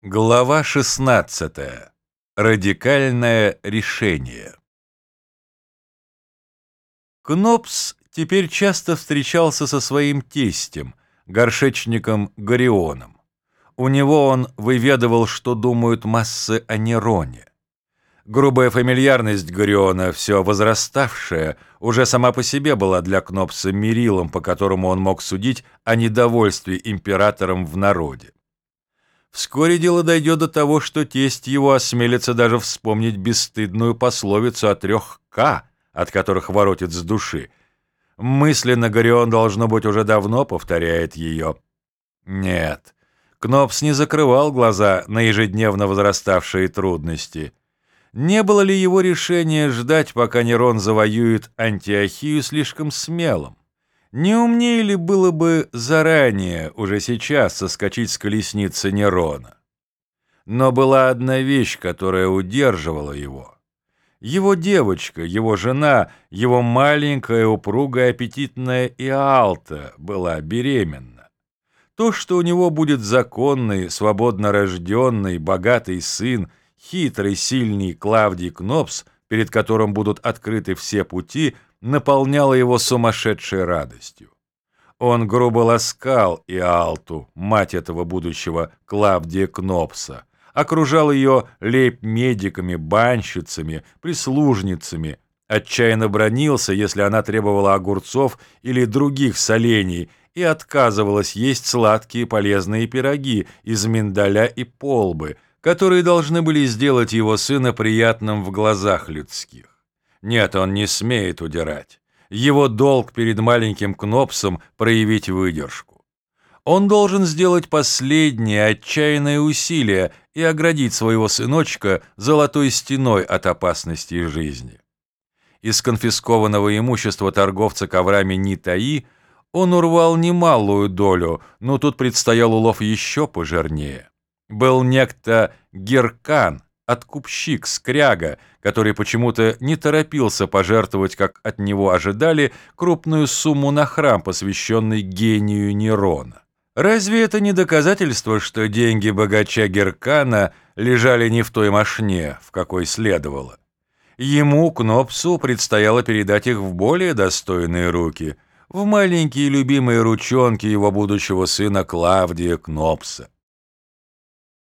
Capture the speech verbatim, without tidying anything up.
Глава шестнадцатая. Радикальное решение. Кнопс теперь часто встречался со своим тестем, горшечником Горионом. У него он выведывал, что думают массы о Нероне. Грубая фамильярность Гориона, все возраставшая, уже сама по себе была для Кнопса мерилом, по которому он мог судить о недовольстве императором в народе. Вскоре дело дойдет до того, что тесть его осмелится даже вспомнить бесстыдную пословицу о трех «К», от которых воротит с души. Мысленно Горион, должно быть, уже давно повторяет ее. Нет, Кнопс не закрывал глаза на ежедневно возраставшие трудности. Не было ли его решение ждать, пока Нерон завоюет Антиохию, слишком смелым? Не умнее ли было бы заранее, уже сейчас, соскочить с колесницы Нерона? Но была одна вещь, которая удерживала его. Его девочка, его жена, его маленькая, упругая, аппетитная Иалта была беременна. То, что у него будет законный, свободно рожденный, богатый сын, хитрый, сильный Клавдий Кнопс, перед которым будут открыты все пути, наполняло его сумасшедшей радостью. Он грубо ласкал Иалту, мать этого будущего Клавдия Кнопса, окружал ее лейб-медиками, банщицами, прислужницами, отчаянно бранился, если она требовала огурцов или других солений, и отказывалась есть сладкие полезные пироги из миндаля и полбы, которые должны были сделать его сына приятным в глазах людских. Нет, он не смеет удирать. Его долг перед маленьким Кнопсом проявить выдержку. Он должен сделать последнее отчаянное усилие и оградить своего сыночка золотой стеной от опасностей жизни. Из конфискованного имущества торговца коврами Нитаи он урвал немалую долю, но тут предстоял улов еще пожирнее. Был некто Геркан, откупщик, скряга, который почему-то не торопился пожертвовать, как от него ожидали, крупную сумму на храм, посвященный гению Нерона. Разве это не доказательство, что деньги богача Геркана лежали не в той мошне, в какой следовало? Ему, Кнопсу, предстояло передать их в более достойные руки, в маленькие любимые ручонки его будущего сына Клавдия Кнопса.